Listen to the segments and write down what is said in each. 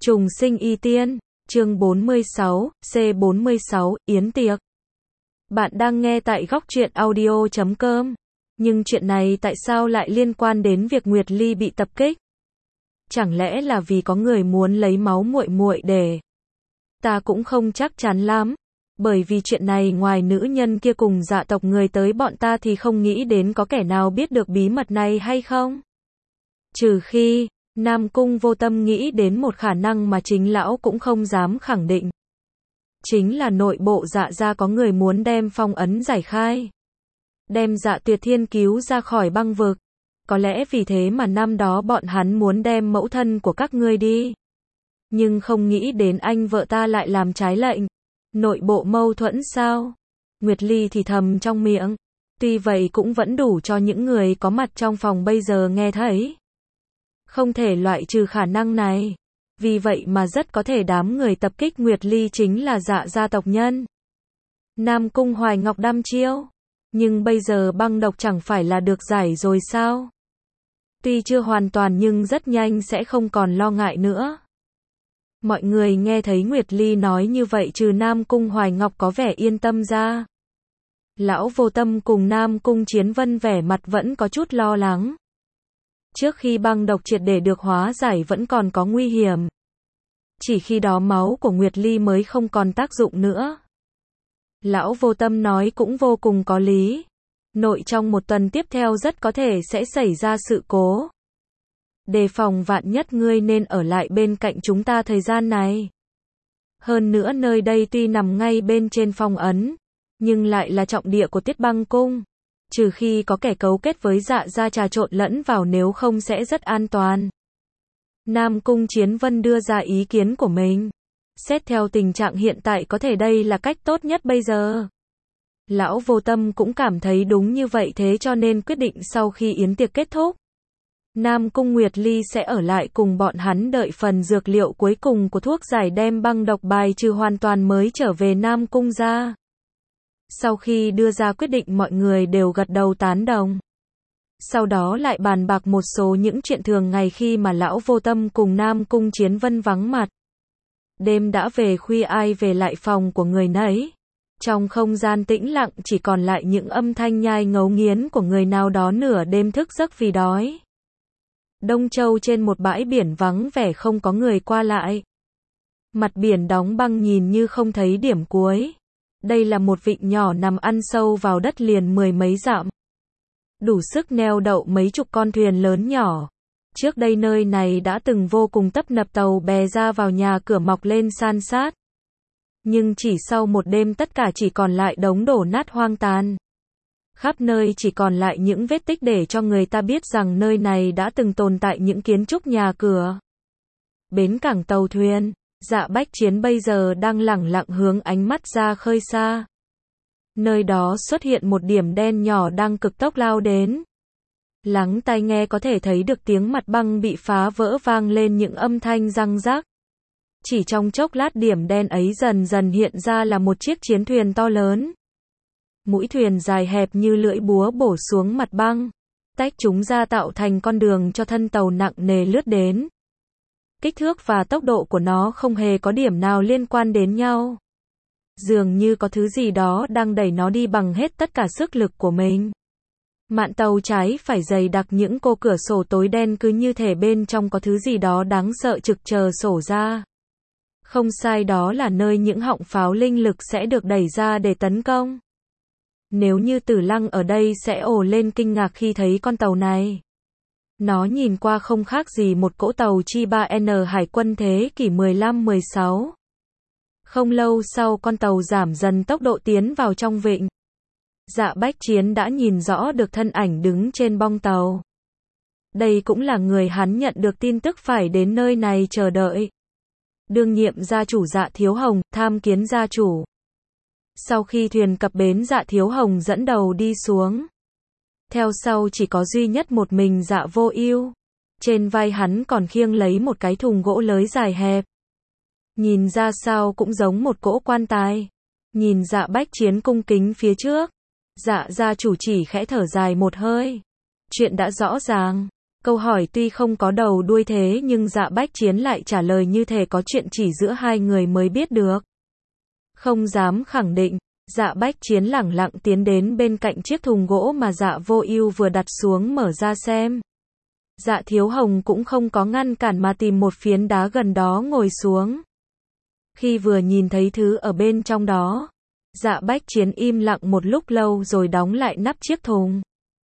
Trùng sinh y tiên, chương 46, C46, Yến tiệc. Bạn đang nghe tại Góc Truyện Audio.com. Nhưng chuyện này tại sao lại liên quan đến việc Nguyệt Ly bị tập kích? Chẳng lẽ là vì có người muốn lấy máu muội muội để... Ta cũng không chắc chắn lắm. Bởi vì chuyện này ngoài nữ nhân kia cùng dạ tộc người tới bọn ta thì không nghĩ đến có kẻ nào biết được bí mật này hay không? Trừ khi... Nam Cung vô tâm nghĩ đến một khả năng mà chính lão cũng không dám khẳng định. Chính là nội bộ dạ gia có người muốn đem phong ấn giải khai. Đem dạ tuyệt thiên cứu ra khỏi băng vực. Có lẽ vì thế mà năm đó bọn hắn muốn đem mẫu thân của các ngươi đi. Nhưng không nghĩ đến anh vợ ta lại làm trái lệnh. Nội bộ mâu thuẫn sao? Nguyệt Ly thì thầm trong miệng. Tuy vậy cũng vẫn đủ cho những người có mặt trong phòng bây giờ nghe thấy. Không thể loại trừ khả năng này. Vì vậy mà rất có thể đám người tập kích Nguyệt Ly chính là dạ gia tộc nhân. Nam Cung Hoài Ngọc đăm chiêu. Nhưng bây giờ băng độc chẳng phải là được giải rồi sao? Tuy chưa hoàn toàn nhưng rất nhanh sẽ không còn lo ngại nữa. Mọi người nghe thấy Nguyệt Ly nói như vậy trừ Nam Cung Hoài Ngọc có vẻ yên tâm ra. Lão Vô Tâm cùng Nam Cung Chiến Vân vẻ mặt vẫn có chút lo lắng. Trước khi băng độc triệt để được hóa giải vẫn còn có nguy hiểm. Chỉ khi đó máu của Nguyệt Ly mới không còn tác dụng nữa. Lão Vô Tâm nói cũng vô cùng có lý. Nội trong một tuần tiếp theo rất có thể sẽ xảy ra sự cố. Đề phòng vạn nhất ngươi nên ở lại bên cạnh chúng ta thời gian này. Hơn nữa nơi đây tuy nằm ngay bên trên phong ấn, nhưng lại là trọng địa của Tiết Băng Cung. Trừ khi có kẻ cấu kết với dạ gia trà trộn lẫn vào nếu không sẽ rất an toàn. Nam Cung Chiến Vân đưa ra ý kiến của mình. Xét theo tình trạng hiện tại có thể đây là cách tốt nhất bây giờ. Lão Vô Tâm cũng cảm thấy đúng như vậy thế cho nên quyết định sau khi yến tiệc kết thúc. Nam Cung Nguyệt Ly sẽ ở lại cùng bọn hắn đợi phần dược liệu cuối cùng của thuốc giải đem băng độc bài trừ hoàn toàn mới trở về Nam Cung ra. Sau khi đưa ra quyết định mọi người đều gật đầu tán đồng. Sau đó lại bàn bạc một số những chuyện thường ngày khi mà Lão Vô Tâm cùng Nam Cung Chiến Vân vắng mặt. Đêm đã về khuya ai về lại phòng của người nấy. Trong không gian tĩnh lặng chỉ còn lại những âm thanh nhai ngấu nghiến của người nào đó nửa đêm thức giấc vì đói. Đông Châu trên một bãi biển vắng vẻ không có người qua lại. Mặt biển đóng băng nhìn như không thấy điểm cuối. Đây là một vịnh nhỏ nằm ăn sâu vào đất liền mười mấy dặm. Đủ sức neo đậu mấy chục con thuyền lớn nhỏ. Trước đây nơi này đã từng vô cùng tấp nập tàu bè ra vào nhà cửa mọc lên san sát. Nhưng chỉ sau một đêm tất cả chỉ còn lại đống đổ nát hoang tàn. Khắp nơi chỉ còn lại những vết tích để cho người ta biết rằng nơi này đã từng tồn tại những kiến trúc nhà cửa. Bến cảng tàu thuyền. Dạ Bách Chiến bây giờ đang lẳng lặng hướng ánh mắt ra khơi xa. Nơi đó xuất hiện một điểm đen nhỏ đang cực tốc lao đến. Lắng tai nghe có thể thấy được tiếng mặt băng bị phá vỡ vang lên những âm thanh răng rác. Chỉ trong chốc lát điểm đen ấy dần dần hiện ra là một chiếc chiến thuyền to lớn. Mũi thuyền dài hẹp như lưỡi búa bổ xuống mặt băng. Tách chúng ra tạo thành con đường cho thân tàu nặng nề lướt đến. Kích thước và tốc độ của nó không hề có điểm nào liên quan đến nhau. Dường như có thứ gì đó đang đẩy nó đi bằng hết tất cả sức lực của mình. Mạn tàu trái phải dày đặc những cô cửa sổ tối đen cứ như thể bên trong có thứ gì đó đáng sợ trực chờ sổ ra. Không sai, đó là nơi những họng pháo linh lực sẽ được đẩy ra để tấn công. Nếu như Tử Lăng ở đây sẽ ồ lên kinh ngạc khi thấy con tàu này. Nó nhìn qua không khác gì một cỗ tàu chi 3N hải quân thế kỷ 15-16. Không lâu sau con tàu giảm dần tốc độ tiến vào trong vịnh. Dạ Bách Chiến đã nhìn rõ được thân ảnh đứng trên bong tàu. Đây cũng là người hắn nhận được tin tức phải đến nơi này chờ đợi. Đương nhiệm gia chủ Dạ Thiếu Hồng, tham kiến gia chủ. Sau khi thuyền cập bến Dạ Thiếu Hồng dẫn đầu đi xuống. Theo sau chỉ có duy nhất một mình Dạ Vô Ưu. Trên vai hắn còn khiêng lấy một cái thùng gỗ lới dài hẹp. Nhìn ra sao cũng giống một cỗ quan tài. Nhìn Dạ Bách Chiến cung kính phía trước. Dạ gia chủ chỉ khẽ thở dài một hơi. Chuyện đã rõ ràng. Câu hỏi tuy không có đầu đuôi thế nhưng Dạ Bách Chiến lại trả lời như thể có chuyện chỉ giữa hai người mới biết được. Không dám khẳng định, Dạ Bách Chiến lẳng lặng tiến đến bên cạnh chiếc thùng gỗ mà Dạ Vô Ưu vừa đặt xuống mở ra xem. Dạ Thiếu Hồng cũng không có ngăn cản mà tìm một phiến đá gần đó ngồi xuống. Khi vừa nhìn thấy thứ ở bên trong đó, Dạ Bách Chiến im lặng một lúc lâu rồi đóng lại nắp chiếc thùng.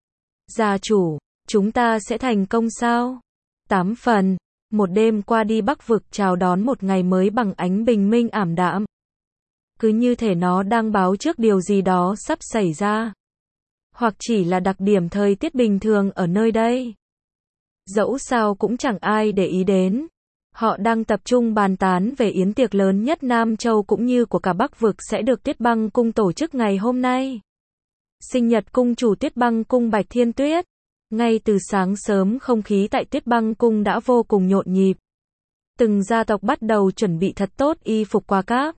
Gia chủ, chúng ta sẽ thành công sao? 8 phần, một đêm qua đi Bắc vực chào đón một ngày mới bằng ánh bình minh ảm đạm. Cứ như thể nó đang báo trước điều gì đó sắp xảy ra. Hoặc chỉ là đặc điểm thời tiết bình thường ở nơi đây. Dẫu sao cũng chẳng ai để ý đến. Họ đang tập trung bàn tán về yến tiệc lớn nhất Nam Châu cũng như của cả Bắc vực sẽ được Tuyết Băng Cung tổ chức ngày hôm nay. Sinh nhật cung chủ Tuyết Băng Cung Bạch Thiên Tuyết. Ngay từ sáng sớm không khí tại Tuyết Băng Cung đã vô cùng nhộn nhịp. Từng gia tộc bắt đầu chuẩn bị thật tốt y phục quà cáp.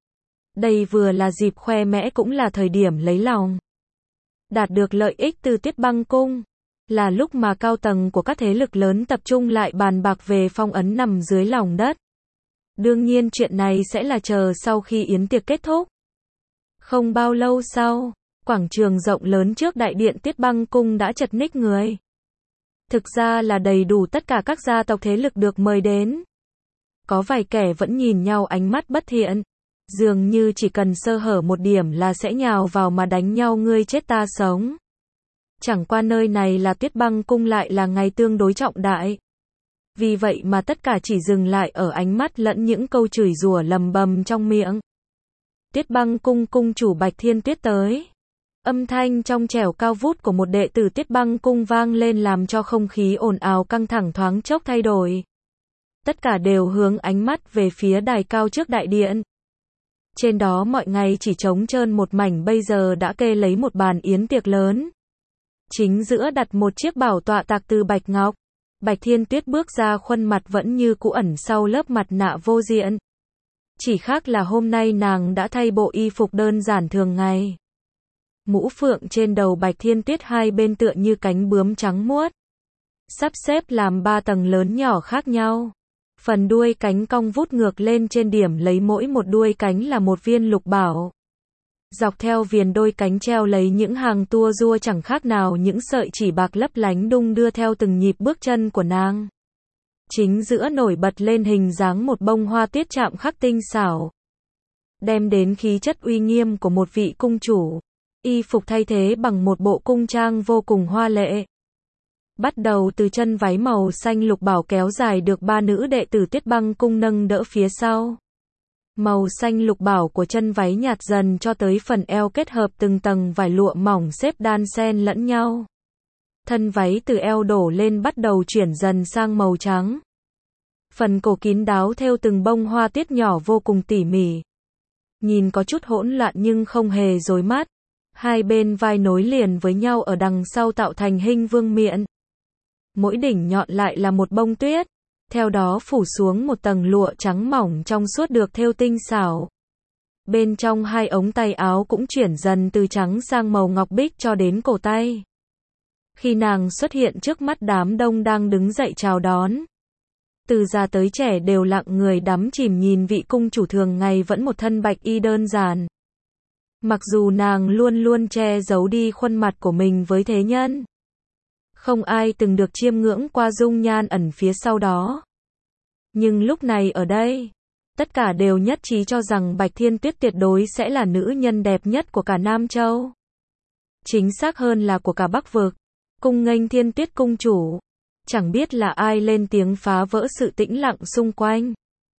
Đây vừa là dịp khoe mẽ cũng là thời điểm lấy lòng. Đạt được lợi ích từ Tuyết Băng Cung, là lúc mà cao tầng của các thế lực lớn tập trung lại bàn bạc về phong ấn nằm dưới lòng đất. Đương nhiên chuyện này sẽ là chờ sau khi yến tiệc kết thúc. Không bao lâu sau, quảng trường rộng lớn trước đại điện Tuyết Băng Cung đã chật ních người. Thực ra là đầy đủ tất cả các gia tộc thế lực được mời đến. Có vài kẻ vẫn nhìn nhau ánh mắt bất thiện. Dường như chỉ cần sơ hở một điểm là sẽ nhào vào mà đánh nhau ngươi chết ta sống. Chẳng qua nơi này là Tuyết Băng Cung lại là ngày tương đối trọng đại. Vì vậy mà tất cả chỉ dừng lại ở ánh mắt lẫn những câu chửi rủa lầm bầm trong miệng. Tuyết Băng Cung cung chủ Bạch Thiên Tuyết tới. Âm thanh trong trẻo cao vút của một đệ tử Tuyết Băng Cung vang lên làm cho không khí ồn ào căng thẳng thoáng chốc thay đổi. Tất cả đều hướng ánh mắt về phía đài cao trước đại điện. Trên đó mọi ngày chỉ trống trơn một mảnh bây giờ đã kê lấy một bàn yến tiệc lớn. Chính giữa đặt một chiếc bảo tọa tạc từ bạch ngọc. Bạch Thiên Tuyết bước ra khuôn mặt vẫn như cũ ẩn sau lớp mặt nạ vô diện. Chỉ khác là hôm nay nàng đã thay bộ y phục đơn giản thường ngày. Mũ phượng trên đầu Bạch Thiên Tuyết hai bên tựa như cánh bướm trắng muốt. Sắp xếp làm 3 tầng lớn nhỏ khác nhau. Phần đuôi cánh cong vút ngược lên trên điểm lấy mỗi một đuôi cánh là một viên lục bảo. Dọc theo viền đôi cánh treo lấy những hàng tua rua chẳng khác nào những sợi chỉ bạc lấp lánh đung đưa theo từng nhịp bước chân của nàng. Chính giữa nổi bật lên hình dáng một bông hoa tiết chạm khắc tinh xảo. Đem đến khí chất uy nghiêm của một vị cung chủ. Y phục thay thế bằng một bộ cung trang vô cùng hoa lệ. Bắt đầu từ chân váy màu xanh lục bảo kéo dài được 3 nữ đệ tử Tuyết Băng Cung nâng đỡ phía sau. Màu xanh lục bảo của chân váy nhạt dần cho tới phần eo kết hợp từng tầng vải lụa mỏng xếp đan xen lẫn nhau. Thân váy từ eo đổ lên bắt đầu chuyển dần sang màu trắng. Phần cổ kín đáo thêu từng bông hoa tiết nhỏ vô cùng tỉ mỉ. Nhìn có chút hỗn loạn nhưng không hề rối mắt. Hai bên vai nối liền với nhau ở đằng sau tạo thành hình vương miện. Mỗi đỉnh nhọn lại là một bông tuyết. Theo đó phủ xuống một tầng lụa trắng mỏng trong suốt được thêu tinh xảo. Bên trong hai ống tay áo cũng chuyển dần từ trắng sang màu ngọc bích cho đến cổ tay. Khi nàng xuất hiện trước mắt đám đông đang đứng dậy chào đón. Từ già tới trẻ đều lặng người đắm chìm nhìn vị cung chủ thường ngày vẫn một thân bạch y đơn giản. Mặc dù nàng luôn luôn che giấu đi khuôn mặt của mình với thế nhân. Không ai từng được chiêm ngưỡng qua dung nhan ẩn phía sau đó. Nhưng lúc này ở đây, tất cả đều nhất trí cho rằng Bạch Thiên Tuyết tuyệt đối sẽ là nữ nhân đẹp nhất của cả Nam Châu. Chính xác hơn là của cả Bắc vực. Cung nghênh Thiên Tuyết cung chủ. Chẳng biết là ai lên tiếng phá vỡ sự tĩnh lặng xung quanh.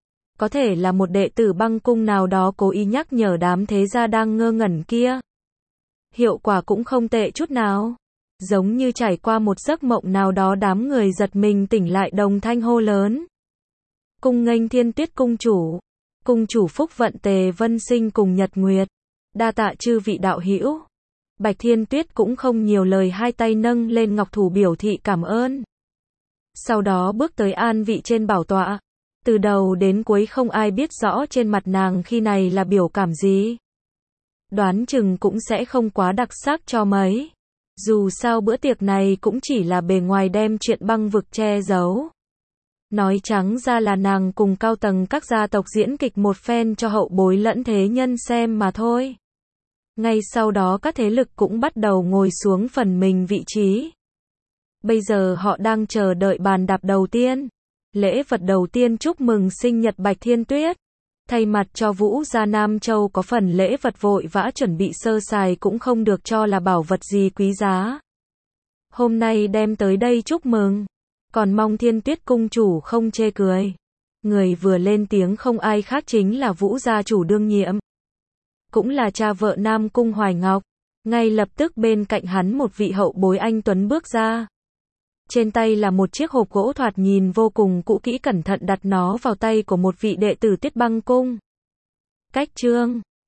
Có thể là một đệ tử Băng Cung nào đó cố ý nhắc nhở đám thế gia đang ngơ ngẩn kia. Hiệu quả cũng không tệ chút nào. Giống như trải qua một giấc mộng nào đó đám người giật mình tỉnh lại đồng thanh hô lớn. Cung nghênh Thiên Tuyết cung chủ. Cung chủ phúc vận Tề Vân Sinh cùng Nhật Nguyệt. Đa tạ chư vị đạo hữu. Bạch Thiên Tuyết cũng không nhiều lời hai tay nâng lên ngọc thủ biểu thị cảm ơn. Sau đó bước tới an vị trên bảo tọa. Từ đầu đến cuối không ai biết rõ trên mặt nàng khi này là biểu cảm gì. Đoán chừng cũng sẽ không quá đặc sắc cho mấy. Dù sao bữa tiệc này cũng chỉ là bề ngoài đem chuyện băng vực che giấu. Nói trắng ra là nàng cùng cao tầng các gia tộc diễn kịch một phen cho hậu bối lẫn thế nhân xem mà thôi. Ngay sau đó các thế lực cũng bắt đầu ngồi xuống phần mình vị trí. Bây giờ họ đang chờ đợi bàn đạp đầu tiên. Lễ vật đầu tiên chúc mừng sinh nhật Bạch Thiên Tuyết. Thay mặt cho Vũ gia Nam Châu có phần lễ vật vội vã chuẩn bị sơ sài cũng không được cho là bảo vật gì quý giá. Hôm nay đem tới đây chúc mừng. Còn mong Thiên Tuyết cung chủ không chê cười. Người vừa lên tiếng không ai khác chính là Vũ gia chủ đương nhiệm. Cũng là cha vợ Nam Cung Hoài Ngọc. Ngay lập tức bên cạnh hắn một vị hậu bối anh tuấn bước ra. Trên tay là một chiếc hộp gỗ thoạt nhìn vô cùng cũ kỹ, cẩn thận đặt nó vào tay của một vị đệ tử Tiết Băng Cung. Cách chương